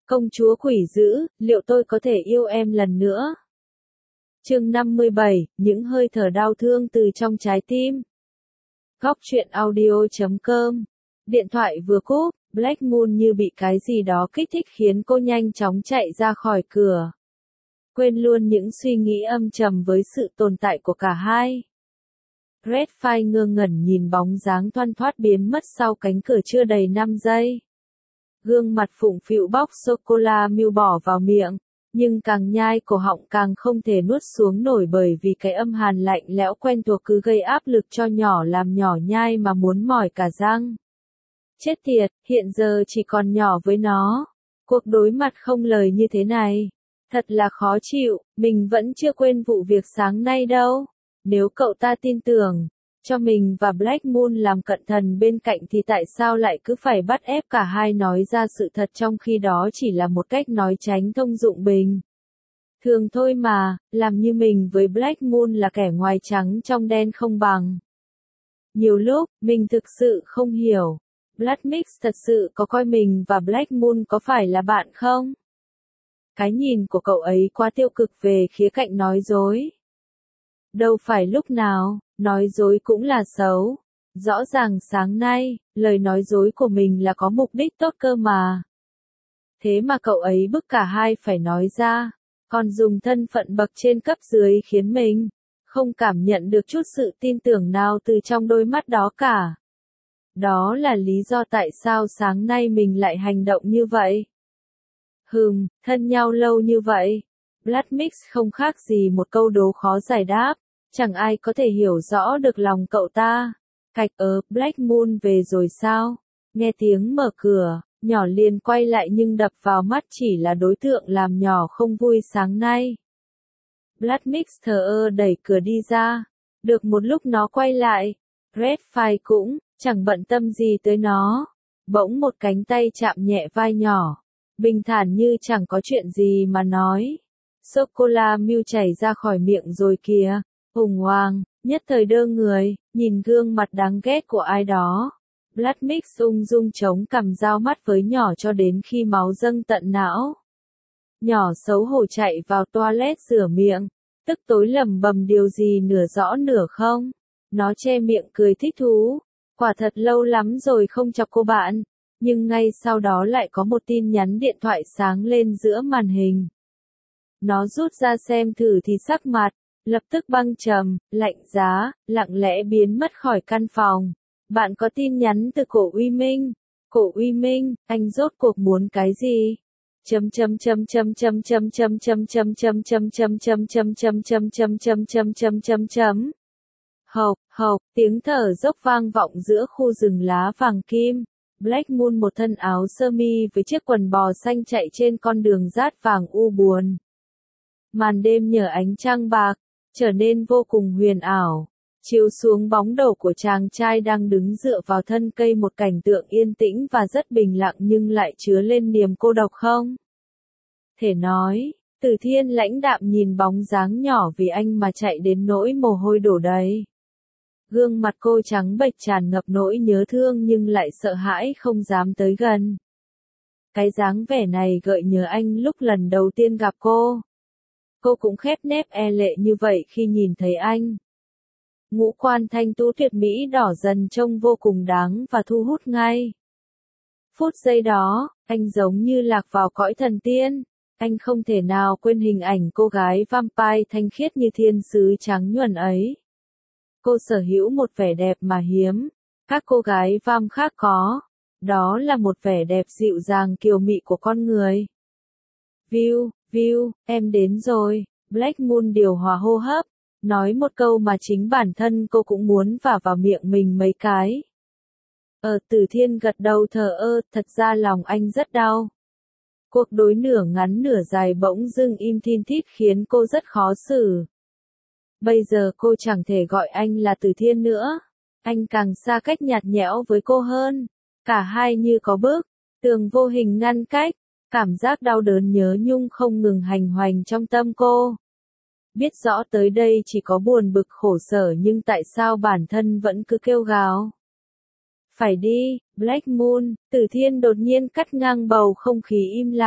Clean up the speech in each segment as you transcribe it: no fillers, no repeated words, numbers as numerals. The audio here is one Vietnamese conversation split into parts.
Công chúa quỷ dữ, liệu tôi có thể yêu em lần nữa? Chương 57, những hơi thở đau thương từ trong trái tim. Góc truyện audio.com. Điện thoại vừa cúp, Black Moon như bị cái gì đó kích thích khiến cô nhanh chóng chạy ra khỏi cửa. Quên luôn những suy nghĩ âm trầm với sự tồn tại của cả hai. Red File ngơ ngẩn nhìn bóng dáng thoăn thoắt biến mất sau cánh cửa chưa đầy 5 giây. Gương mặt phụng phịu bóc sô-cô-la Milk bỏ vào miệng, nhưng càng nhai cổ họng càng không thể nuốt xuống nổi bởi vì cái âm hàn lạnh lẽo quen thuộc cứ gây áp lực cho nhỏ làm nhỏ nhai mà muốn mỏi cả răng. Chết tiệt, hiện giờ chỉ còn nhỏ với nó. Cuộc đối mặt không lời như thế này. Thật là khó chịu, mình vẫn chưa quên vụ việc sáng nay đâu. Nếu cậu ta tin tưởng cho mình và Black Moon làm cận thần bên cạnh thì tại sao lại cứ phải bắt ép cả hai nói ra sự thật trong khi đó chỉ là một cách nói tránh thông dụng bình thường thôi mà, làm như mình với Black Moon là kẻ ngoài trắng trong đen không bằng. Nhiều lúc, mình thực sự không hiểu, Blood Mix thật sự có coi mình và Black Moon có phải là bạn không? Cái nhìn của cậu ấy quá tiêu cực về khía cạnh nói dối. Đâu phải lúc nào, nói dối cũng là xấu. Rõ ràng sáng nay, lời nói dối của mình là có mục đích tốt cơ mà. Thế mà cậu ấy bức cả hai phải nói ra, còn dùng thân phận bậc trên cấp dưới khiến mình không cảm nhận được chút sự tin tưởng nào từ trong đôi mắt đó cả. Đó là lý do tại sao sáng nay mình lại hành động như vậy. Thân nhau lâu như vậy. Blood Mix không khác gì một câu đố khó giải đáp. Chẳng ai có thể hiểu rõ được lòng cậu ta. Cạch Black Moon về rồi sao? Nghe tiếng mở cửa, nhỏ liền quay lại nhưng đập vào mắt chỉ là đối tượng làm nhỏ không vui sáng nay. Blood Mix thờ ơ đẩy cửa đi ra. Được một lúc nó quay lại. Red File cũng chẳng bận tâm gì tới nó. Bỗng một cánh tay chạm nhẹ vai nhỏ. Bình thản như chẳng có chuyện gì mà nói. Sô-cô-la Milk chảy ra khỏi miệng rồi kìa. Hùng hoàng, nhất thời đơ người, nhìn gương mặt đáng ghét của ai đó. Blood Mix ung dung chống cằm giao mắt với nhỏ cho đến khi máu dâng tận não. Nhỏ xấu hổ chạy vào toilet rửa miệng, tức tối lẩm bẩm điều gì nửa rõ nửa không. Nó che miệng cười thích thú. Quả thật lâu lắm rồi không chọc cô bạn. Nhưng ngay sau đó lại có một tin nhắn điện thoại sáng lên giữa màn hình. Nó rút ra xem thử thì sắc mặt lập tức băng trầm, lạnh giá, lặng lẽ biến mất khỏi căn phòng. Bạn có tin nhắn từ Cổ Uy Minh. Cổ Uy Minh, anh rốt cuộc muốn cái gì? Hộc, tiếng thở dốc vang vọng giữa khu rừng lá vàng kim. Black Moon một thân áo sơ mi với chiếc quần bò xanh chạy trên con đường rát vàng u buồn. Màn đêm nhờ ánh trăng bạc trở nên vô cùng huyền ảo, chiếu xuống bóng đầu của chàng trai đang đứng dựa vào thân cây, một cảnh tượng yên tĩnh và rất bình lặng nhưng lại chứa lên niềm cô độc không thể nói. Từ Thiên lãnh đạm nhìn bóng dáng nhỏ vì anh mà chạy đến nỗi mồ hôi đổ đầy. Gương mặt cô trắng bệch tràn ngập nỗi nhớ thương nhưng lại sợ hãi không dám tới gần. Cái dáng vẻ này gợi nhớ anh lúc lần đầu tiên gặp cô. Cô cũng khép nép e lệ như vậy khi nhìn thấy anh. Ngũ quan thanh tú tuyệt mỹ đỏ dần trông vô cùng đáng và thu hút ngay. Phút giây đó, anh giống như lạc vào cõi thần tiên. Anh không thể nào quên hình ảnh cô gái vampire thanh khiết như thiên sứ trắng nhuần ấy. Cô sở hữu một vẻ đẹp mà hiếm các cô gái vam khác có. Đó là một vẻ đẹp dịu dàng kiều mị của con người. View, em đến rồi. Black Moon điều hòa hô hấp, nói một câu mà chính bản thân cô cũng muốn vả vào miệng mình mấy cái. Từ Thiên gật đầu thờ ơ, thật ra lòng anh rất đau. Cuộc đối nửa ngắn nửa dài bỗng dưng im thin thít khiến cô rất khó xử. Bây giờ cô chẳng thể gọi anh là Từ Thiên nữa. Anh càng xa cách nhạt nhẽo với cô hơn. Cả hai như có bức tường vô hình ngăn cách. Cảm giác đau đớn nhớ nhung không ngừng hành hoành trong tâm cô. Biết rõ tới đây chỉ có buồn bực khổ sở nhưng tại sao bản thân vẫn cứ kêu gào. Phải đi, Black Moon. Từ Thiên đột nhiên cắt ngang bầu không khí im lặng.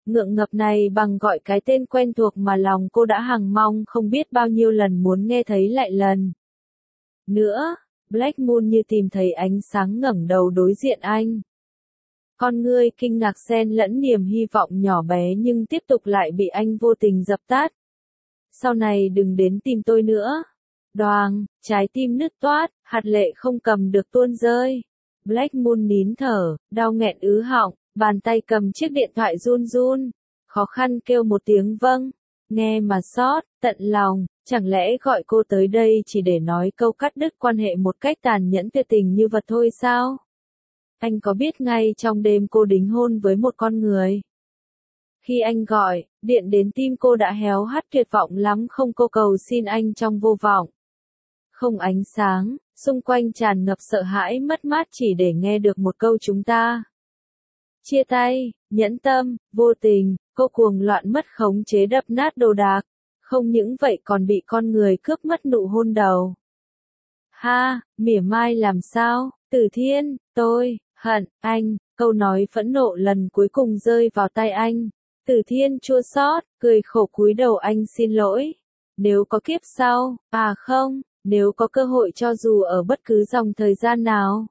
ngượng ngập này bằng gọi cái tên quen thuộc mà lòng cô đã hằng mong không biết bao nhiêu lần muốn nghe thấy lại lần nữa. Black Moon như tìm thấy ánh sáng ngẩng đầu đối diện anh. Con ngươi kinh ngạc xen lẫn niềm hy vọng nhỏ bé nhưng tiếp tục lại bị anh vô tình dập tắt. Sau này đừng đến tìm tôi nữa. Đoàng, trái tim nứt toát, hạt lệ không cầm được tuôn rơi. Black Moon nín thở, đau nghẹn ứ họng, bàn tay cầm chiếc điện thoại run run. Khó khăn kêu một tiếng vâng. Nghe mà xót, tận lòng, chẳng lẽ gọi cô tới đây chỉ để nói câu cắt đứt quan hệ một cách tàn nhẫn tuyệt tình như vật thôi sao? Anh có biết ngay trong đêm cô đính hôn với một con người. Khi anh gọi, điện đến tim cô đã héo hắt tuyệt vọng lắm không cô cầu xin anh trong vô vọng. Không ánh sáng, xung quanh tràn ngập sợ hãi mất mát chỉ để nghe được một câu chúng ta. Chia tay, nhẫn tâm, vô tình, cô cuồng loạn mất khống chế đập nát đồ đạc. Không những vậy còn bị con người cướp mất nụ hôn đầu. Ha, mỉa mai làm sao, Tử Thiên, tôi, hận, anh, câu nói phẫn nộ lần cuối cùng rơi vào tay anh. Tử Thiên chua xót, cười khổ cúi đầu anh xin lỗi. Nếu có kiếp sau, không, nếu có cơ hội cho dù ở bất cứ dòng thời gian nào.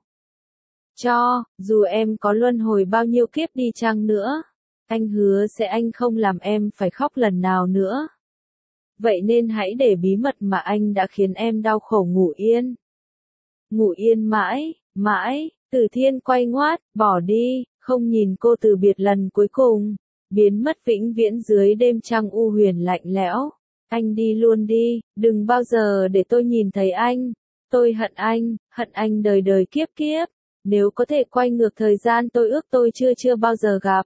Dù em có luân hồi bao nhiêu kiếp đi chăng nữa, anh hứa sẽ anh không làm em phải khóc lần nào nữa. Vậy nên hãy để bí mật mà anh đã khiến em đau khổ ngủ yên. Ngủ yên mãi, mãi, Tử Thiên quay ngoắt, bỏ đi, không nhìn cô từ biệt lần cuối cùng, biến mất vĩnh viễn dưới đêm trăng u huyền lạnh lẽo. Anh đi luôn đi, đừng bao giờ để tôi nhìn thấy anh. Tôi hận anh đời đời kiếp kiếp. Nếu có thể quay ngược thời gian tôi ước tôi chưa bao giờ gặp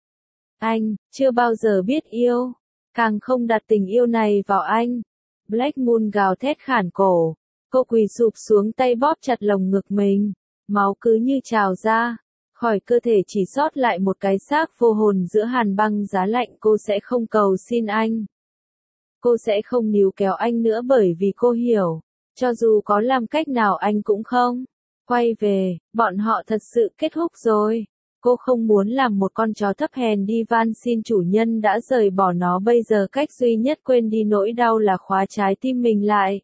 anh, chưa bao giờ biết yêu, càng không đặt tình yêu này vào anh. Black Moon gào thét khản cổ, cô quỳ sụp xuống tay bóp chặt lồng ngực mình, máu cứ như trào ra, khỏi cơ thể chỉ sót lại một cái xác vô hồn giữa hàn băng giá lạnh. Cô sẽ không cầu xin anh. Cô sẽ không níu kéo anh nữa bởi vì cô hiểu, cho dù có làm cách nào anh cũng không quay về, bọn họ thật sự kết thúc rồi. Cô không muốn làm một con chó thấp hèn đi van xin chủ nhân đã rời bỏ nó. Bây giờ cách duy nhất quên đi nỗi đau là khóa trái tim mình lại.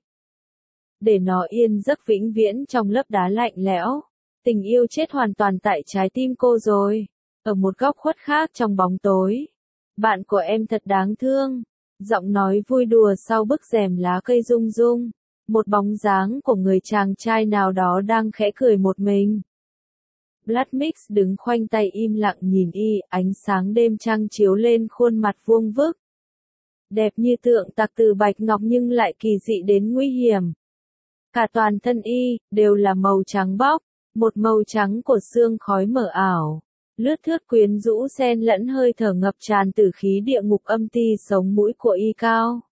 Để nó yên giấc vĩnh viễn trong lớp đá lạnh lẽo. Tình yêu chết hoàn toàn tại trái tim cô rồi. Ở một góc khuất khác trong bóng tối. Bạn của em thật đáng thương. Giọng nói vui đùa sau bức rèm lá cây rung rung. Một bóng dáng của người chàng trai nào đó đang khẽ cười một mình. Black Mix đứng khoanh tay im lặng nhìn y, ánh sáng đêm trăng chiếu lên khuôn mặt vuông vức. Đẹp như tượng tạc từ bạch ngọc nhưng lại kỳ dị đến nguy hiểm. Cả toàn thân y, đều là màu trắng bóc, một màu trắng của sương khói mờ ảo. Lướt thướt quyến rũ xen lẫn hơi thở ngập tràn từ khí địa ngục âm ti. Sống mũi của y cao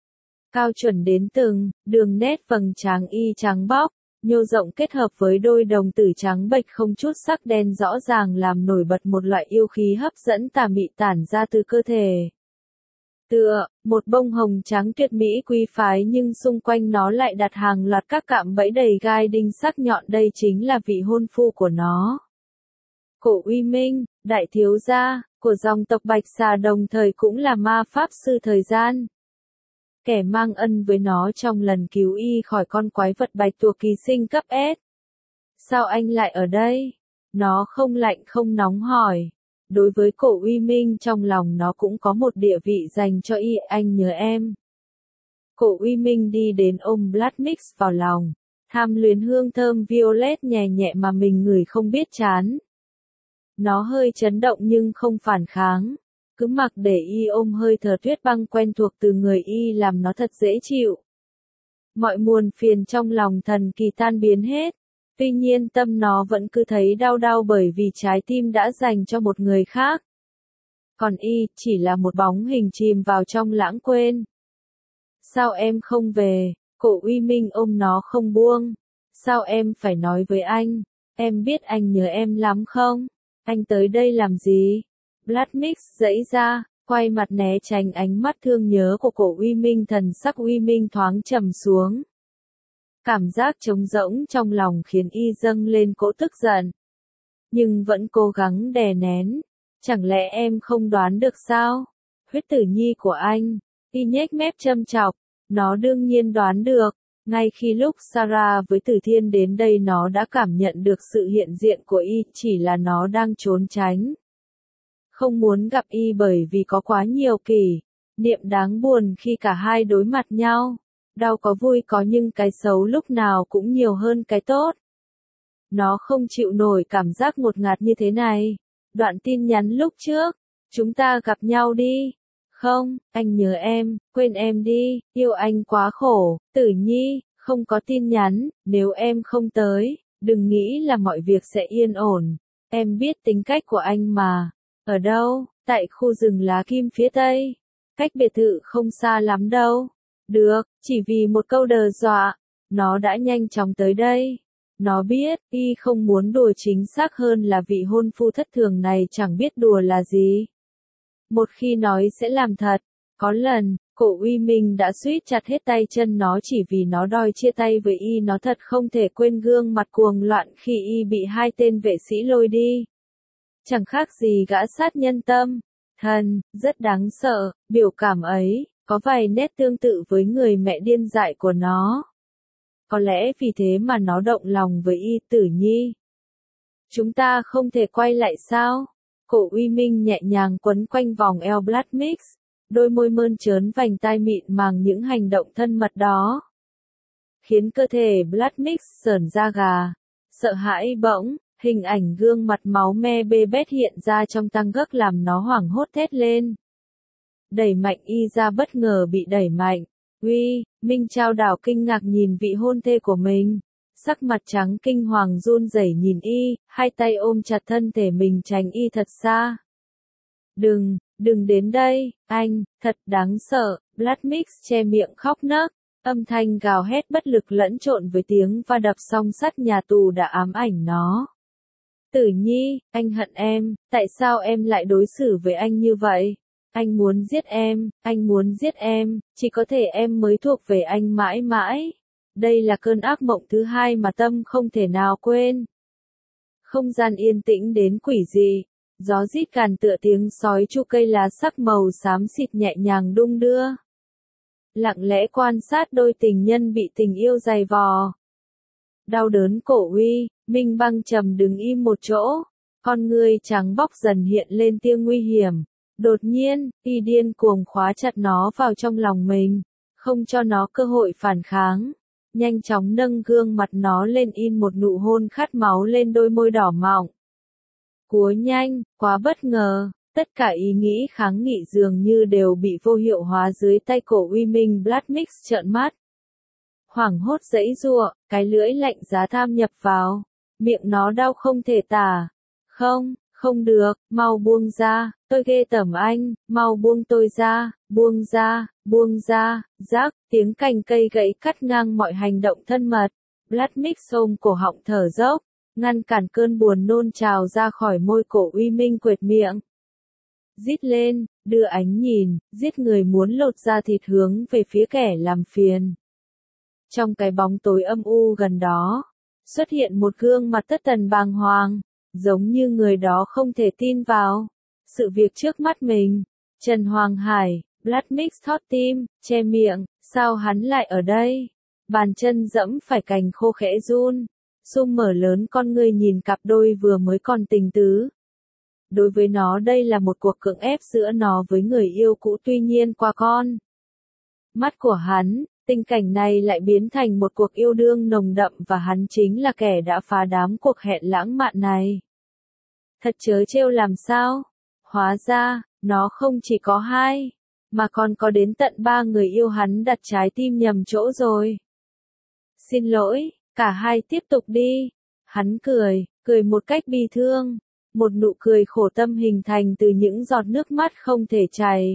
chuẩn đến từng đường nét vầng trán y trắng bóc, nhô rộng kết hợp với đôi đồng tử trắng bệch không chút sắc đen rõ ràng làm nổi bật một loại yêu khí hấp dẫn tà mị tản ra từ cơ thể. Tựa, một bông hồng trắng tuyệt mỹ quý phái nhưng xung quanh nó lại đặt hàng loạt các cạm bẫy đầy gai đinh sắc nhọn. Đây chính là vị hôn phu của nó. Cổ Uy Minh, đại thiếu gia, của dòng tộc Bạch Xà đồng thời cũng là ma pháp sư thời gian. Kẻ mang ân với nó trong lần cứu y khỏi con quái vật bạch tuộc kỳ sinh cấp S. Sao anh lại ở đây? Nó không lạnh không nóng hỏi. Đối với Cổ Uy Minh trong lòng nó cũng có một địa vị dành cho y. Anh nhớ em. Cổ Uy Minh đi đến ôm Black Mix vào lòng. Tham luyến hương thơm violet nhẹ nhẹ mà mình ngửi không biết chán. Nó hơi chấn động nhưng không phản kháng. Cứ mặc để y ôm hơi thở tuyết băng quen thuộc từ người y làm nó thật dễ chịu. Mọi muộn phiền trong lòng thần kỳ tan biến hết. Tuy nhiên tâm nó vẫn cứ thấy đau đau bởi vì trái tim đã dành cho một người khác. Còn y chỉ là một bóng hình chìm vào trong lãng quên. Sao em không về? Cổ Uy Minh ôm nó không buông. Sao em phải nói với anh? Em biết anh nhớ em lắm không? Anh tới đây làm gì? Black Mix giãy ra, quay mặt né tránh ánh mắt thương nhớ của Cổ Uy Minh. Thần sắc Uy Minh thoáng trầm xuống. Cảm giác trống rỗng trong lòng khiến y dâng lên cỗ tức giận. Nhưng vẫn cố gắng đè nén. Chẳng lẽ em không đoán được sao? Huyết tử nhi của anh. Y nhếch mép châm chọc. Nó đương nhiên đoán được. Ngay khi lúc Sarah với Tử Thiên đến đây nó đã cảm nhận được sự hiện diện của Y, chỉ là nó đang trốn tránh. Không muốn gặp Y bởi vì có quá nhiều kỷ niệm đáng buồn khi cả hai đối mặt nhau. Đau có vui có nhưng cái xấu lúc nào cũng nhiều hơn cái tốt. Nó không chịu nổi cảm giác ngột ngạt như thế này. Đoạn tin nhắn lúc trước. Chúng ta gặp nhau đi. Không, anh nhớ em, quên em đi, yêu anh quá khổ. Tử Nhi, không có tin nhắn, nếu em không tới, đừng nghĩ là mọi việc sẽ yên ổn. Em biết tính cách của anh mà. Ở đâu? Tại khu rừng lá kim phía tây. Cách biệt thự không xa lắm đâu. Được, chỉ vì một câu đe dọa, nó đã nhanh chóng tới đây. Nó biết, Y không muốn đùa, chính xác hơn là vị hôn phu thất thường này chẳng biết đùa là gì. Một khi nói sẽ làm thật. Có lần, Cổ Uy Minh đã suýt chặt hết tay chân nó chỉ vì nó đòi chia tay với Y. Nó thật không thể quên gương mặt cuồng loạn khi Y bị hai tên vệ sĩ lôi đi. Chẳng khác gì gã sát nhân tâm. Thần, rất đáng sợ, biểu cảm ấy, có vài nét tương tự với người mẹ điên dại của nó. Có lẽ vì thế mà nó động lòng với Y. Tử Nhi. Chúng ta không thể quay lại sao? Cổ Uy Minh nhẹ nhàng quấn quanh vòng eo Blood Mix, đôi môi mơn trớn vành tai mịn màng những hành động thân mật đó. Khiến cơ thể Blood Mix sởn da gà, sợ hãi bỗng, hình ảnh gương mặt máu me bê bết hiện ra trong tăng gấc làm nó hoảng hốt thét lên. Đẩy mạnh Y ra, bất ngờ bị đẩy mạnh. Uy, Minh trao đảo kinh ngạc nhìn vị hôn thê của mình. Sắc mặt trắng kinh hoàng run rẩy nhìn Y, hai tay ôm chặt thân thể mình tránh Y thật xa. Đừng đến đây, anh, thật đáng sợ. Blood Mix che miệng khóc nấc, âm thanh gào hét bất lực lẫn trộn với tiếng va đập song sắt nhà tù đã ám ảnh nó. Tử Nhi, anh hận em, tại sao em lại đối xử với anh như vậy? Anh muốn giết em, chỉ có thể em mới thuộc về anh mãi mãi. Đây là cơn ác mộng thứ hai mà Tâm không thể nào quên. Không gian yên tĩnh đến quỷ dị, gió rít càn tựa tiếng sói chu, cây lá sắc màu xám xịt nhẹ nhàng đung đưa. Lặng lẽ quan sát đôi tình nhân bị tình yêu giày vò. Đau đớn. Cổ Uy Minh băng trầm đứng im một chỗ, con ngươi trắng bóc dần hiện lên tia nguy hiểm. Đột nhiên, Y điên cuồng khóa chặt nó vào trong lòng mình, không cho nó cơ hội phản kháng. Nhanh chóng nâng gương mặt nó lên, in một nụ hôn khát máu lên đôi môi đỏ mọng. Cúa nhanh, quá bất ngờ, tất cả ý nghĩ kháng nghị dường như đều bị vô hiệu hóa dưới tay Cổ Uy Minh. Blood Mix trợn mắt. Hoảng hốt giãy giụa, cái lưỡi lạnh giá tham nhập vào. Miệng nó đau không thể tả. Không được, mau buông ra, tôi ghê tởm anh, mau buông tôi ra, buông ra, rác, tiếng cành cây gãy cắt ngang mọi hành động thân mật. Blood Mix ôm cổ họng thở dốc, ngăn cản cơn buồn nôn trào ra khỏi môi. Cổ Uy Minh quệt miệng. Rít lên, đưa ánh nhìn, giết người muốn lột da thịt hướng về phía kẻ làm phiền. Trong cái bóng tối âm u gần đó, xuất hiện một gương mặt thất thần bàng hoàng, giống như người đó không thể tin vào sự việc trước mắt mình. Trần Hoàng Hải. Blood Mix thót tim, che miệng, sao hắn lại ở đây? Bàn chân dẫm phải cành khô khẽ run. Sum mở lớn con ngươi nhìn cặp đôi vừa mới còn tình tứ. Đối với nó đây là một cuộc cưỡng ép giữa nó với người yêu cũ, tuy nhiên qua con mắt của hắn, tình cảnh này lại biến thành một cuộc yêu đương nồng đậm và hắn chính là kẻ đã phá đám cuộc hẹn lãng mạn này. Thật trớ trêu làm sao? Hóa ra, nó không chỉ có hai, mà còn có đến tận 3 người yêu. Hắn đặt trái tim nhầm chỗ rồi. Xin lỗi, cả hai tiếp tục đi. Hắn cười một cách bi thương. Một nụ cười khổ tâm hình thành từ những giọt nước mắt không thể chảy.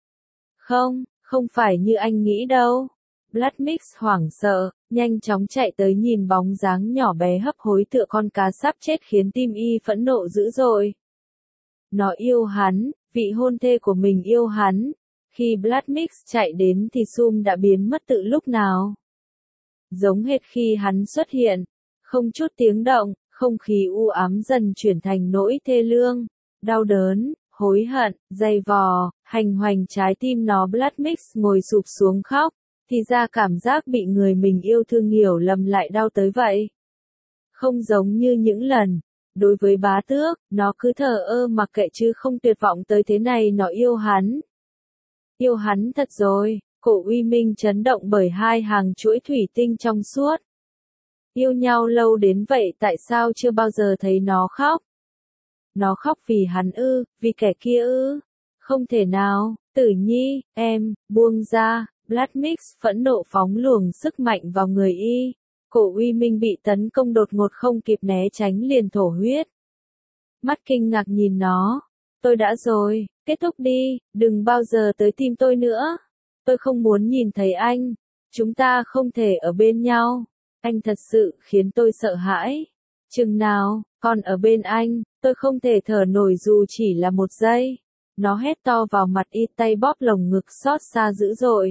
Không phải như anh nghĩ đâu. Blood Mix hoảng sợ, nhanh chóng chạy tới nhìn bóng dáng nhỏ bé hấp hối tựa con cá sắp chết khiến tim Y phẫn nộ dữ dội. Nó yêu hắn, vị hôn thê của mình yêu hắn. Khi Blood Mix chạy đến thì Sum đã biến mất từ lúc nào. Giống hệt khi hắn xuất hiện, không chút tiếng động, không khí u ám dần chuyển thành nỗi thê lương. đau đớn, hối hận, dày vò, hành hoành trái tim nó. Blood Mix ngồi sụp xuống khóc, thì ra cảm giác bị người mình yêu thương hiểu lầm lại đau tới vậy. Không giống như những lần, đối với bá tước, nó cứ thờ ơ mặc kệ chứ không tuyệt vọng tới thế này. Nó yêu hắn. Yêu hắn thật rồi. Cổ Uy Minh chấn động bởi hai hàng chuỗi thủy tinh trong suốt. Yêu nhau lâu đến vậy tại sao chưa bao giờ thấy nó khóc? Nó khóc vì hắn ư, vì kẻ kia ư? Không thể nào, Tử Nhi, em, buông ra. Blood Mix phẫn nộ phóng luồng sức mạnh vào người y. Cổ Uy Minh bị tấn công đột ngột không kịp né tránh liền thổ huyết. Mắt kinh ngạc nhìn nó. Tôi đã rồi, kết thúc đi, đừng bao giờ tới tìm tôi nữa. Tôi không muốn nhìn thấy anh. Chúng ta không thể ở bên nhau. Anh thật sự khiến tôi sợ hãi. Chừng nào, còn ở bên anh, tôi không thể thở nổi dù chỉ là một giây. Nó hét to vào mặt y, tay bóp lồng ngực xót xa dữ dội.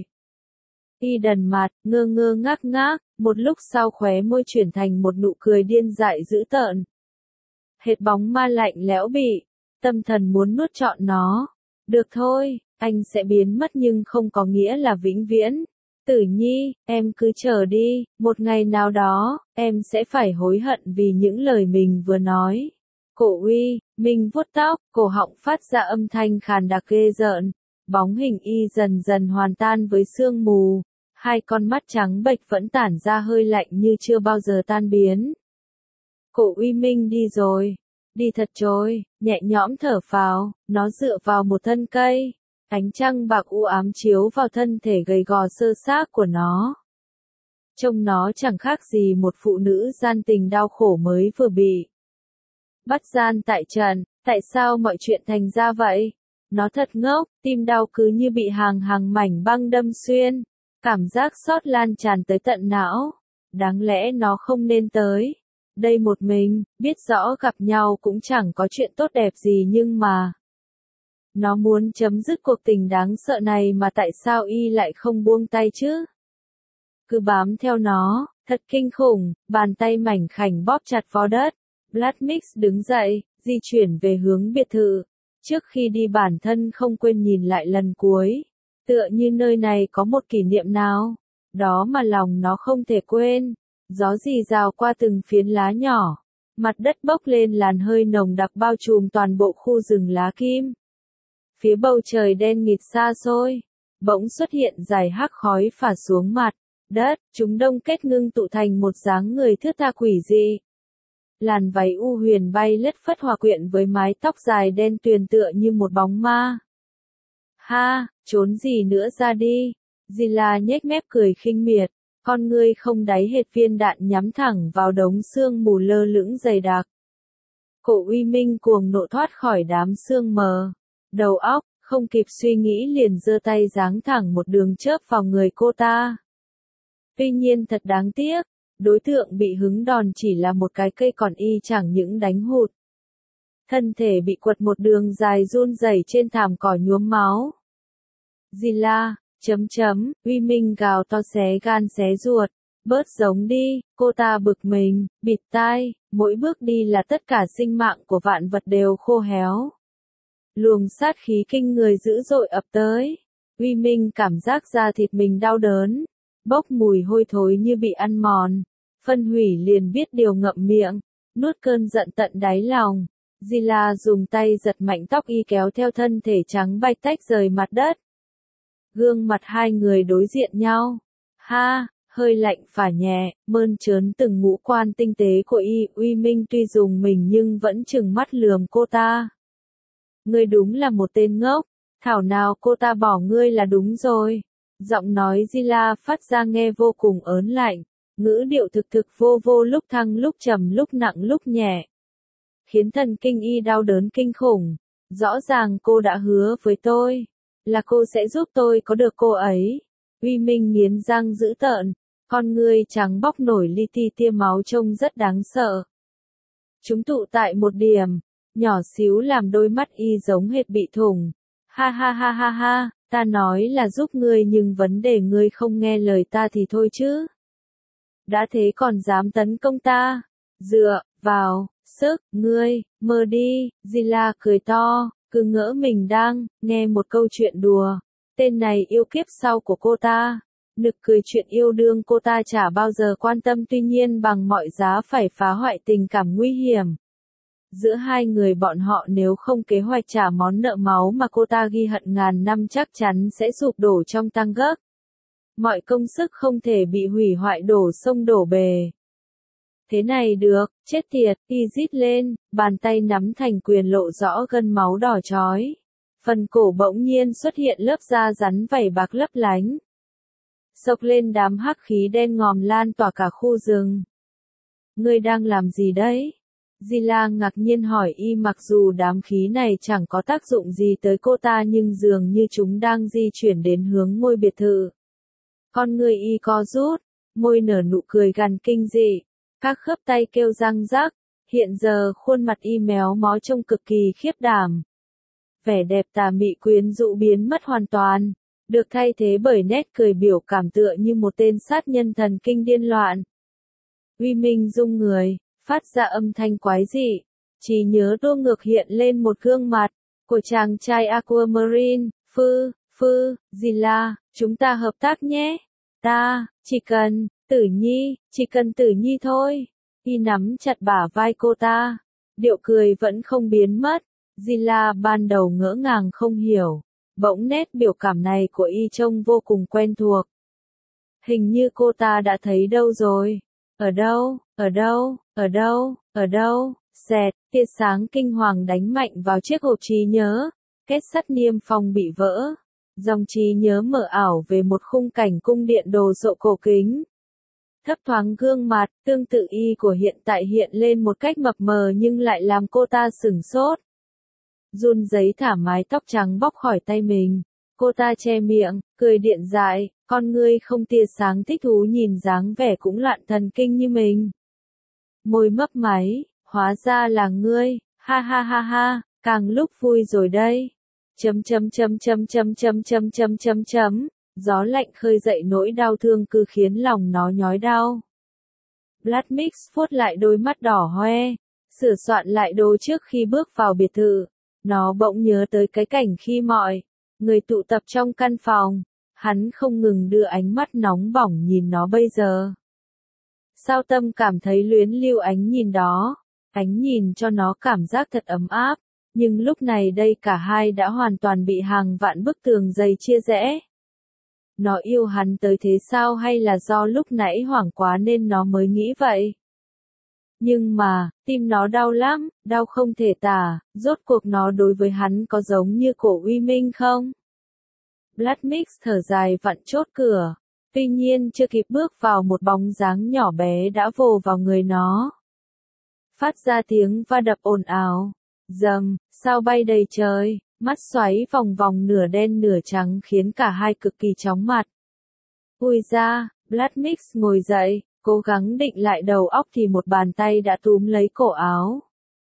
Y đần mặt, ngơ ngơ ngác ngác, một lúc sau khóe môi chuyển thành một nụ cười điên dại dữ tợn. Hệt bóng ma lạnh lẽo bị tâm thần muốn nuốt trọn nó. Được thôi, anh sẽ biến mất nhưng không có nghĩa là vĩnh viễn. Tử Nhi, em cứ chờ đi, một ngày nào đó, em sẽ phải hối hận vì những lời mình vừa nói. Cổ Uy Minh vuốt tóc, cổ họng phát ra âm thanh khàn đặc ghê rợn. Bóng hình y dần dần hoàn tan với sương mù. Hai con mắt trắng bệch vẫn tản ra hơi lạnh như chưa bao giờ tan biến. Cổ Uy Minh đi rồi. Đi thật rồi, nhẹ nhõm thở phào, nó dựa vào một thân cây. Ánh trăng bạc u ám chiếu vào thân thể gầy gò sơ xác của nó. Trông nó chẳng khác gì một phụ nữ gian tình đau khổ mới vừa bị bắt gian tại trận. Tại sao mọi chuyện thành ra vậy? Nó thật ngốc, tim đau cứ như bị hàng hàng mảnh băng đâm xuyên. Cảm giác xót lan tràn tới tận não. Đáng lẽ nó không nên tới đây một mình, biết rõ gặp nhau cũng chẳng có chuyện tốt đẹp gì nhưng mà nó muốn chấm dứt cuộc tình đáng sợ này mà tại sao y lại không buông tay chứ? Cứ bám theo nó, thật kinh khủng, bàn tay mảnh khảnh bóp chặt vào đất. Blood Mix đứng dậy, di chuyển về hướng biệt thự. Trước khi đi bản thân không quên nhìn lại lần cuối. Tựa như nơi này có một kỷ niệm nào đó mà lòng nó không thể quên. Gió rì rào qua từng phiến lá nhỏ. Mặt đất bốc lên làn hơi nồng đặc bao trùm toàn bộ khu rừng lá kim. Phía bầu trời đen nghịt xa xôi, bỗng xuất hiện dải hắc khói phả xuống mặt đất, chúng đông kết ngưng tụ thành một dáng người thướt tha quỷ dị. Làn váy u huyền bay lất phất hòa quyện với mái tóc dài đen tuyền tựa như một bóng ma. Ha, trốn gì nữa ra đi. Zilla nhếch mép cười khinh miệt, con ngươi không đáy hệt viên đạn nhắm thẳng vào đống sương mù lơ lửng dày đặc. Cổ Uy Minh cuồng nộ thoát khỏi đám sương mờ. Đầu óc, không kịp suy nghĩ liền giơ tay giáng thẳng một đường chớp vào người cô ta. Tuy nhiên thật đáng tiếc, đối tượng bị hứng đòn chỉ là một cái cây còn y chẳng những đánh hụt. Thân thể bị quật một đường dài run rẩy trên thảm cỏ nhuốm máu. Zilla, Uy Minh gào to xé gan xé ruột. Bớt giống đi, cô ta bực mình, bịt tai, mỗi bước đi là tất cả sinh mạng của vạn vật đều khô héo. Luồng sát khí kinh người dữ dội ập tới. Uy Minh cảm giác da thịt mình đau đớn, bốc mùi hôi thối như bị ăn mòn. Phân hủy liền biết điều ngậm miệng, nuốt cơn giận tận đáy lòng. Zilla dùng tay giật mạnh tóc y kéo theo thân thể trắng bạch tách rời mặt đất. Gương mặt hai người đối diện nhau. Ha, hơi lạnh phả nhẹ, mơn trớn từng ngũ quan tinh tế của y. Uy Minh tuy dùng mình nhưng vẫn trừng mắt lườm cô ta. Ngươi đúng là một tên ngốc, thảo nào cô ta bỏ ngươi là đúng rồi. Giọng nói Zilla phát ra nghe vô cùng ớn lạnh, ngữ điệu thực vô vô lúc thăng lúc trầm lúc nặng lúc nhẹ. Khiến thần kinh y đau đớn kinh khủng. Rõ ràng cô đã hứa với tôi là cô sẽ giúp tôi có được cô ấy. Uy Minh nghiến răng dữ tợn, con ngươi trắng bóc nổi li ti tia máu trông rất đáng sợ. Chúng tụ tại một điểm nhỏ xíu làm đôi mắt y giống hệt bị thủng. Ha ha ha ha ha, ta nói là giúp ngươi nhưng vấn đề ngươi không nghe lời ta thì thôi chứ. Đã thế còn dám tấn công ta. Dựa vào sức, ngươi, mơ đi, Zila cười to, cứ ngỡ mình đang nghe một câu chuyện đùa. Tên này yêu kiếp sau của cô ta. Nực cười chuyện yêu đương cô ta chả bao giờ quan tâm, tuy nhiên bằng mọi giá phải phá hoại tình cảm nguy hiểm. Giữa hai người bọn họ nếu không kế hoạch trả món nợ máu mà cô ta ghi hận ngàn năm chắc chắn sẽ sụp đổ trong tang gấc. Mọi công sức không thể bị hủy hoại đổ sông đổ bề. Thế này được, chết tiệt, y rít lên, bàn tay nắm thành quyền lộ rõ gân máu đỏ chói. Phần cổ bỗng nhiên xuất hiện lớp da rắn vảy bạc lấp lánh. Xộc lên đám hắc khí đen ngòm lan tỏa cả khu rừng. Ngươi đang làm gì đấy? Zila ngạc nhiên hỏi y, mặc dù đám khí này chẳng có tác dụng gì tới cô ta nhưng dường như chúng đang di chuyển đến hướng ngôi biệt thự. Con người y co rút, môi nở nụ cười gằn kinh dị, các khớp tay kêu răng rắc, hiện giờ khuôn mặt y méo mó trông cực kỳ khiếp đảm. Vẻ đẹp tà mị quyến rũ biến mất hoàn toàn, được thay thế bởi nét cười biểu cảm tựa như một tên sát nhân thần kinh điên loạn. Uy minh rung người, phát ra âm thanh quái dị, trí nhớ đua ngược hiện lên một gương mặt của chàng trai Aquamarine. Zila, chúng ta hợp tác nhé. Chỉ cần Tử Nhi thôi. Y nắm chặt bả vai cô ta, điệu cười vẫn không biến mất. Zila ban đầu ngỡ ngàng không hiểu, bỗng nét biểu cảm này của y trông vô cùng quen thuộc. Hình như cô ta đã thấy đâu rồi. Ở đâu? Xẹt, tia sáng kinh hoàng đánh mạnh vào chiếc hộp trí nhớ, kết sắt niêm phong bị vỡ. Dòng trí nhớ mờ ảo về một khung cảnh cung điện đồ sộ cổ kính. Thấp thoáng gương mặt, tương tự y của hiện tại hiện lên một cách mập mờ nhưng lại làm cô ta sửng sốt. Run rẩy thả mái tóc trắng bóc khỏi tay mình. Cô ta che miệng, cười điện dại, con ngươi không tia sáng thích thú nhìn dáng vẻ cũng loạn thần kinh như mình. Môi mấp máy, hóa ra là ngươi, ha, càng lúc vui rồi đây. Gió lạnh khơi dậy nỗi đau thương cứ khiến lòng nó nhói đau. Blood Mix vuốt lại đôi mắt đỏ hoe, sửa soạn lại đồ trước khi bước vào biệt thự. Nó bỗng nhớ tới cái cảnh khi mọi người tụ tập trong căn phòng, hắn không ngừng đưa ánh mắt nóng bỏng nhìn nó bây giờ. Sao Tâm cảm thấy luyến lưu ánh nhìn đó, ánh nhìn cho nó cảm giác thật ấm áp, nhưng lúc này đây cả hai đã hoàn toàn bị hàng vạn bức tường dày chia rẽ. Nó yêu hắn tới thế sao, hay là do lúc nãy hoảng quá nên nó mới nghĩ vậy? Nhưng mà, tim nó đau lắm, đau không thể tả, rốt cuộc nó đối với hắn có giống như cổ Uy Minh không? Blood Mix thở dài vặn chốt cửa, tuy nhiên chưa kịp bước vào một bóng dáng nhỏ bé đã vồ vào người nó. Phát ra tiếng va đập ồn ào, rầm, sao bay đầy trời, mắt xoáy vòng vòng nửa đen nửa trắng khiến cả hai cực kỳ chóng mặt. Ui ra, Blood Mix ngồi dậy, cố gắng định lại đầu óc thì một bàn tay đã túm lấy cổ áo.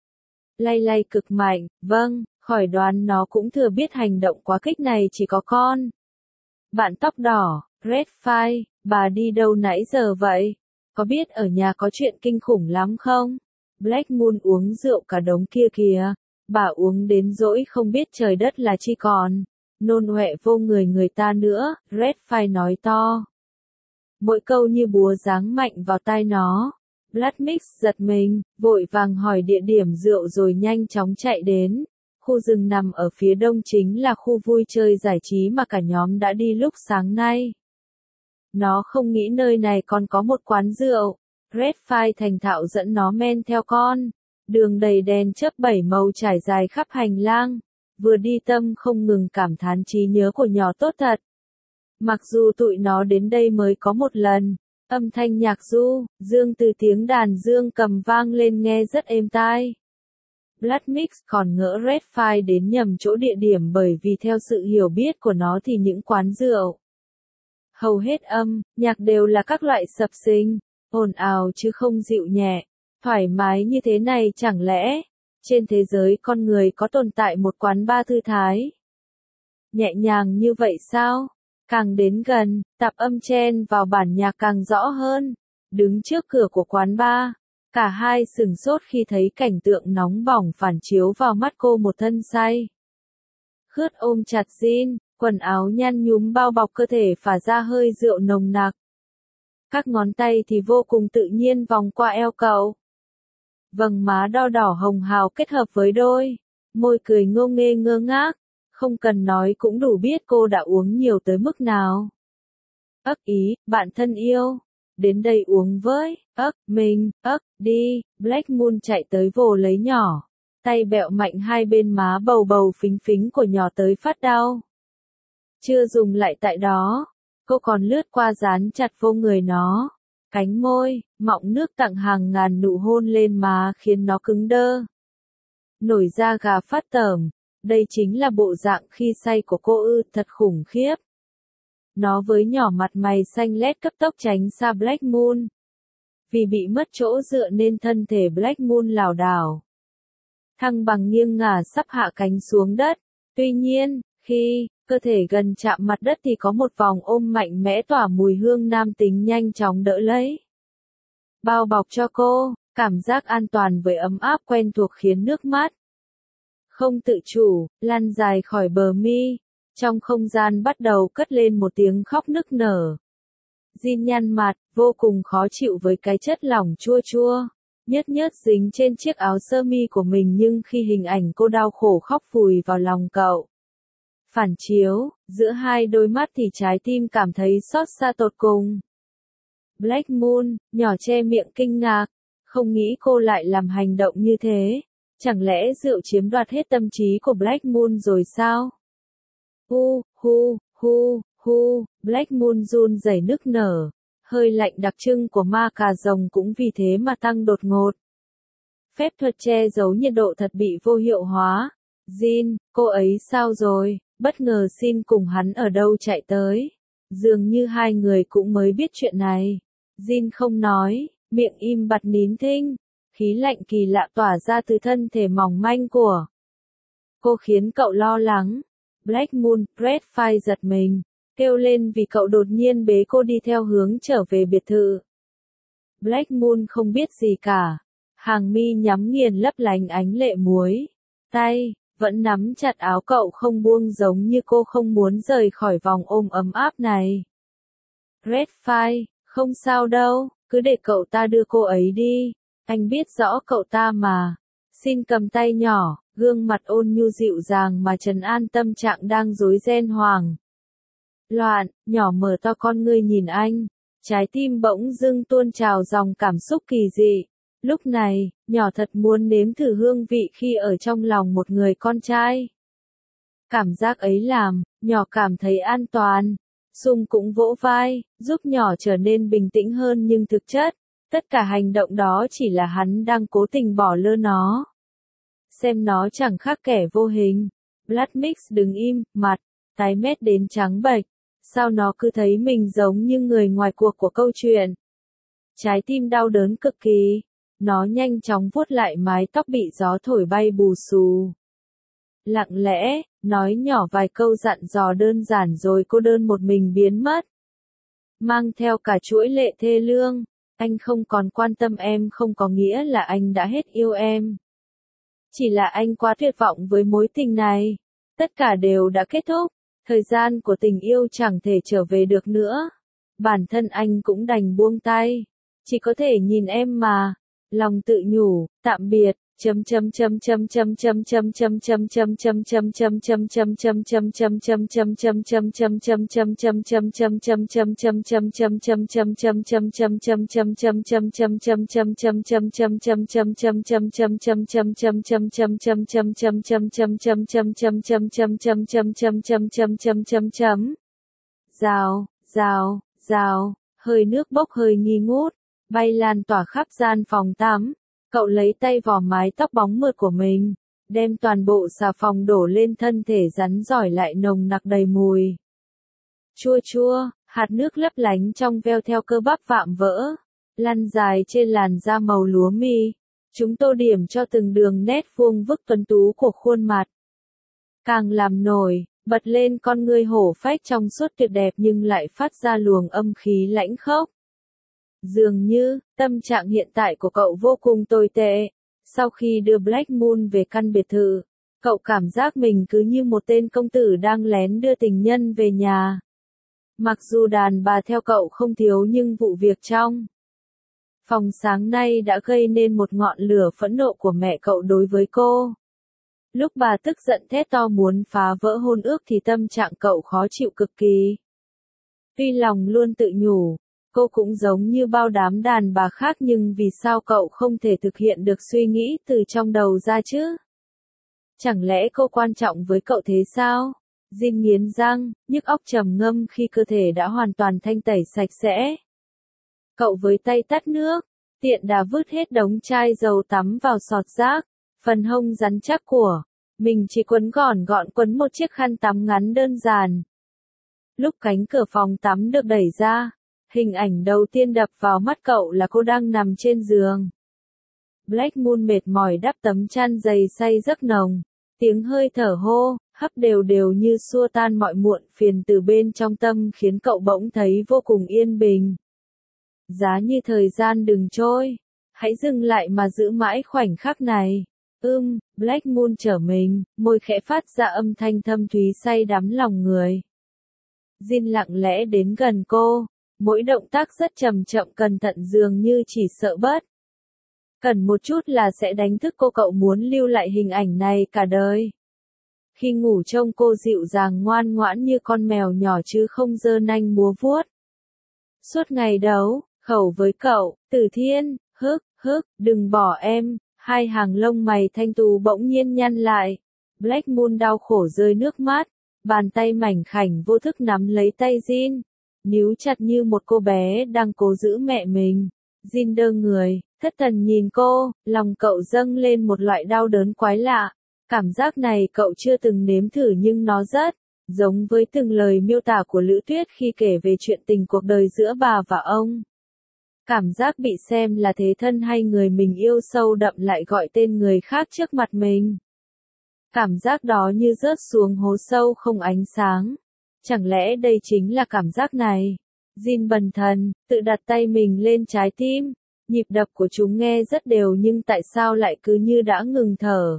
Lay cực mạnh, vâng, khỏi đoán nó cũng thừa biết hành động quá khích này chỉ có con. Bạn tóc đỏ, Red File, bà đi đâu nãy giờ vậy? Có biết ở nhà có chuyện kinh khủng lắm không? Black Moon uống rượu cả đống kia kìa. Bà uống đến dỗi không biết trời đất là chi còn. Nôn ọe vô người ta nữa, Red File nói to. Mỗi câu như búa giáng mạnh vào tai nó. Blood Mix giật mình, vội vàng hỏi địa điểm rượu rồi nhanh chóng chạy đến. Khu rừng nằm ở phía đông chính là khu vui chơi giải trí mà cả nhóm đã đi lúc sáng nay. Nó không nghĩ nơi này còn có một quán rượu. Red File thành thạo dẫn nó men theo con. Đường đầy đèn chớp bảy màu trải dài khắp hành lang. Vừa đi Tâm không ngừng cảm thán trí nhớ của nhỏ tốt thật. Mặc dù tụi nó đến đây mới có một lần, âm thanh nhạc du, dương từ tiếng đàn dương cầm vang lên nghe rất êm tai. Blood Mix còn ngỡ Red File đến nhầm chỗ địa điểm bởi vì theo sự hiểu biết của nó thì những quán rượu, hầu hết âm, nhạc đều là các loại sập sình, ồn ào chứ không dịu nhẹ, thoải mái như thế này chẳng lẽ, trên thế giới con người có tồn tại một quán bar thư thái? Nhẹ nhàng như vậy sao? Càng đến gần, tạp âm chen vào bản nhạc càng rõ hơn. Đứng trước cửa của quán bar, Cả hai sửng sốt khi thấy cảnh tượng nóng bỏng phản chiếu vào mắt cô một thân say. Khướt ôm chặt Jin, quần áo nhăn nhúm bao bọc cơ thể phả ra hơi rượu nồng nặc. Các ngón tay thì vô cùng tự nhiên vòng qua eo cậu. Vầng má đo đỏ hồng hào kết hợp với đôi môi cười ngô nghê ngơ ngác, không cần nói cũng đủ biết cô đã uống nhiều tới mức nào. Ý, bạn thân yêu, đến đây uống với, mình, đi, Black Moon chạy tới vồ lấy nhỏ, tay bẹo mạnh hai bên má bầu bầu phính phính của nhỏ tới phát đau. Chưa dùng lại tại đó, cô còn lướt qua dán chặt vô người nó, cánh môi, mọng nước tặng hàng ngàn nụ hôn lên má khiến nó cứng đơ. Nổi da gà phát tởm, đây chính là bộ dạng khi say của cô ư, thật khủng khiếp. Nó với nhỏ mặt mày xanh lét cấp tốc tránh xa Black Moon. Vì bị mất chỗ dựa nên thân thể Black Moon lảo đảo. Thăng bằng nghiêng ngả sắp hạ cánh xuống đất. Tuy nhiên, khi cơ thể gần chạm mặt đất thì có một vòng ôm mạnh mẽ tỏa mùi hương nam tính nhanh chóng đỡ lấy. Bao bọc cho cô, cảm giác an toàn với ấm áp quen thuộc khiến nước mắt không tự chủ, lan dài khỏi bờ mi. Trong không gian bắt đầu cất lên một tiếng khóc nức nở. Jin nhăn mặt, vô cùng khó chịu với cái chất lỏng chua chua, nhớt nhớt dính trên chiếc áo sơ mi của mình, nhưng khi hình ảnh cô đau khổ khóc vùi vào lòng cậu. Phản chiếu, giữa hai đôi mắt thì trái tim cảm thấy xót xa tột cùng. Black Moon, nhỏ che miệng kinh ngạc, không nghĩ cô lại làm hành động như thế. Chẳng lẽ rượu chiếm đoạt hết tâm trí của Black Moon rồi sao? Black Moon run rẩy nức nở, hơi lạnh đặc trưng của ma cà rồng cũng vì thế mà tăng đột ngột. Phép thuật che giấu nhiệt độ thật bị vô hiệu hóa. Jin, cô ấy sao rồi? Bất ngờ xin cùng hắn ở đâu chạy tới. Dường như hai người cũng mới biết chuyện này. Jin không nói, miệng im bặt nín thinh. Khí lạnh kỳ lạ tỏa ra từ thân thể mỏng manh của cô khiến cậu lo lắng. Black Moon, Redfire giật mình, kêu lên vì cậu đột nhiên bế cô đi theo hướng trở về biệt thự. Black Moon không biết gì cả, hàng mi nhắm nghiền lấp lánh ánh lệ muối, tay vẫn nắm chặt áo cậu không buông giống như cô không muốn rời khỏi vòng ôm ấm áp này. Redfire, không sao đâu, cứ để cậu ta đưa cô ấy đi, anh biết rõ cậu ta mà. Xin cầm tay nhỏ, gương mặt ôn nhu dịu dàng mà trấn an tâm trạng đang rối ren hoảng loạn. Nhỏ mở to con ngươi nhìn anh, trái tim bỗng dưng tuôn trào dòng cảm xúc kỳ dị. Lúc này, nhỏ thật muốn nếm thử hương vị khi ở trong lòng một người con trai. Cảm giác ấy làm nhỏ cảm thấy an toàn. Sung cũng vỗ vai, giúp nhỏ trở nên bình tĩnh hơn, nhưng thực chất, tất cả hành động đó chỉ là hắn đang cố tình bỏ lơ nó. Xem nó chẳng khác kẻ vô hình. Blood Mix đứng im, mặt tái mét đến trắng bệch. Sao nó cứ thấy mình giống như người ngoài cuộc của câu chuyện. Trái tim đau đớn cực kỳ. Nó nhanh chóng vuốt lại mái tóc bị gió thổi bay bù xù. Lặng lẽ, nói nhỏ vài câu dặn dò đơn giản rồi cô đơn một mình biến mất. Mang theo cả chuỗi lệ thê lương. Anh không còn quan tâm em không có nghĩa là anh đã hết yêu em. Chỉ là anh quá tuyệt vọng với mối tình này. Tất cả đều đã kết thúc. Thời gian của tình yêu chẳng thể trở về được nữa. Bản thân anh cũng đành buông tay. Chỉ có thể nhìn em mà. Lòng tự nhủ, tạm biệt. Rào, hơi nước bốc hơi nghi ngút, bay lan tỏa khắp gian phòng tắm. Cậu lấy tay vò mái tóc bóng mượt của mình, đem toàn bộ xà phòng đổ lên thân thể rắn rỏi lại nồng nặc đầy mùi. Chua chua, hạt nước lấp lánh trong veo theo cơ bắp vạm vỡ, lăn dài trên làn da màu lúa mì. Chúng tô điểm cho từng đường nét vuông vức tuấn tú của khuôn mặt. Càng làm nổi, bật lên con ngươi hổ phách trong suốt tuyệt đẹp nhưng lại phát ra luồng âm khí lãnh khốc. Dường như, tâm trạng hiện tại của cậu vô cùng tồi tệ. Sau khi đưa Black Moon về căn biệt thự, cậu cảm giác mình cứ như một tên công tử đang lén đưa tình nhân về nhà. Mặc dù đàn bà theo cậu không thiếu nhưng vụ việc trong phòng sáng nay đã gây nên một ngọn lửa phẫn nộ của mẹ cậu đối với cô. Lúc bà tức giận thét to muốn phá vỡ hôn ước thì tâm trạng cậu khó chịu cực kỳ. Tuy lòng luôn tự nhủ, cô cũng giống như bao đám đàn bà khác nhưng vì sao cậu không thể thực hiện được suy nghĩ từ trong đầu ra chứ? Chẳng lẽ cô quan trọng với cậu thế sao? Jin nghiến răng, nhức óc trầm ngâm khi cơ thể đã hoàn toàn thanh tẩy sạch sẽ. Cậu với tay tắt nước, tiện đà vứt hết đống chai dầu tắm vào sọt rác, phần hông rắn chắc của mình chỉ quấn quấn một chiếc khăn tắm ngắn đơn giản. Lúc cánh cửa phòng tắm được đẩy ra, hình ảnh đầu tiên đập vào mắt cậu là cô đang nằm trên giường. Black Moon mệt mỏi đắp tấm chăn dày say giấc nồng, tiếng hơi thở hô, hấp đều đều như xua tan mọi muộn phiền từ bên trong tâm khiến cậu bỗng thấy vô cùng yên bình. Giá như thời gian đừng trôi, hãy dừng lại mà giữ mãi khoảnh khắc này. Black Moon trở mình, môi khẽ phát ra âm thanh thâm thúy say đắm lòng người. Jin lặng lẽ đến gần cô, mỗi động tác rất chậm chậm cẩn thận dường như chỉ sợ bất cần một chút là sẽ đánh thức cô. Cậu muốn lưu lại hình ảnh này cả đời. Khi ngủ trông cô dịu dàng ngoan ngoãn như con mèo nhỏ chứ không giơ nanh múa vuốt. Suốt ngày đấu khẩu với cậu, Tử Thiên, đừng bỏ em. Hai hàng lông mày thanh tú bỗng nhiên nhăn lại. Black Moon đau khổ rơi nước mắt, bàn tay mảnh khảnh vô thức nắm lấy tay Jin, níu chặt như một cô bé đang cố giữ mẹ mình. Jin đơ người, thất thần nhìn cô, lòng cậu dâng lên một loại đau đớn quái lạ. Cảm giác này cậu chưa từng nếm thử nhưng nó rất giống với từng lời miêu tả của Lữ Tuyết khi kể về chuyện tình cuộc đời giữa bà và ông. Cảm giác bị xem là thế thân hay người mình yêu sâu đậm lại gọi tên người khác trước mặt mình. Cảm giác đó như rớt xuống hố sâu không ánh sáng. Chẳng lẽ đây chính là cảm giác này? Jin bần thần, tự đặt tay mình lên trái tim. Nhịp đập của chúng nghe rất đều nhưng tại sao lại cứ như đã ngừng thở?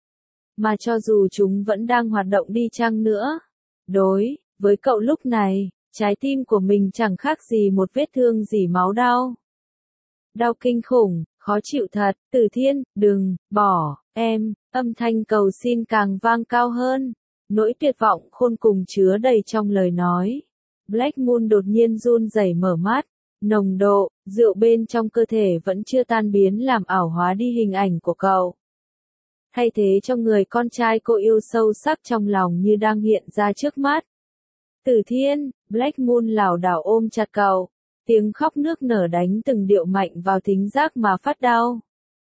Mà cho dù chúng vẫn đang hoạt động đi chăng nữa. Đối với cậu lúc này, trái tim của mình chẳng khác gì một vết thương rỉ máu đau. Đau kinh khủng, khó chịu thật. Tử Thiên, đừng bỏ em. Âm thanh cầu xin càng vang cao hơn. Nỗi tuyệt vọng khôn cùng chứa đầy trong lời nói. Black Moon đột nhiên run rẩy mở mắt. Nồng độ rượu bên trong cơ thể vẫn chưa tan biến làm ảo hóa đi hình ảnh của cậu. Thay thế cho người con trai cô yêu sâu sắc trong lòng như đang hiện ra trước mắt. Tử Thiên, Black Moon lảo đảo ôm chặt cậu. Tiếng khóc nức nở đánh từng điệu mạnh vào thính giác mà phát đau.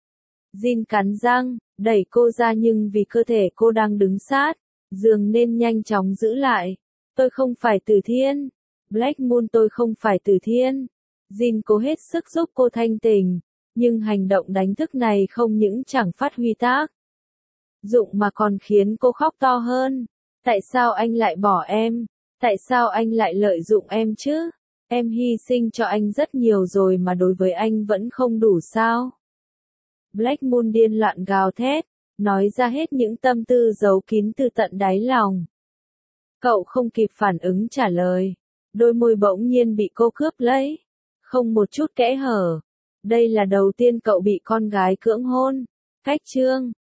Jin cắn răng, đẩy cô ra nhưng vì cơ thể cô đang đứng sát giường nên nhanh chóng giữ lại. Tôi không phải Tử Thiên. Black Moon, tôi không phải Tử Thiên. Jin cố hết sức giúp cô thanh tỉnh, nhưng hành động đánh thức này không những chẳng phát huy tác dụng mà còn khiến cô khóc to hơn. Tại sao anh lại bỏ em? Tại sao anh lại lợi dụng em chứ? Em hy sinh cho anh rất nhiều rồi mà đối với anh vẫn không đủ sao? Black Moon điên loạn gào thét, nói ra hết những tâm tư giấu kín từ tận đáy lòng. Cậu không kịp phản ứng trả lời. Đôi môi bỗng nhiên bị cô cướp lấy. Không một chút kẽ hở. Đây là đầu tiên cậu bị con gái cưỡng hôn. Cách chương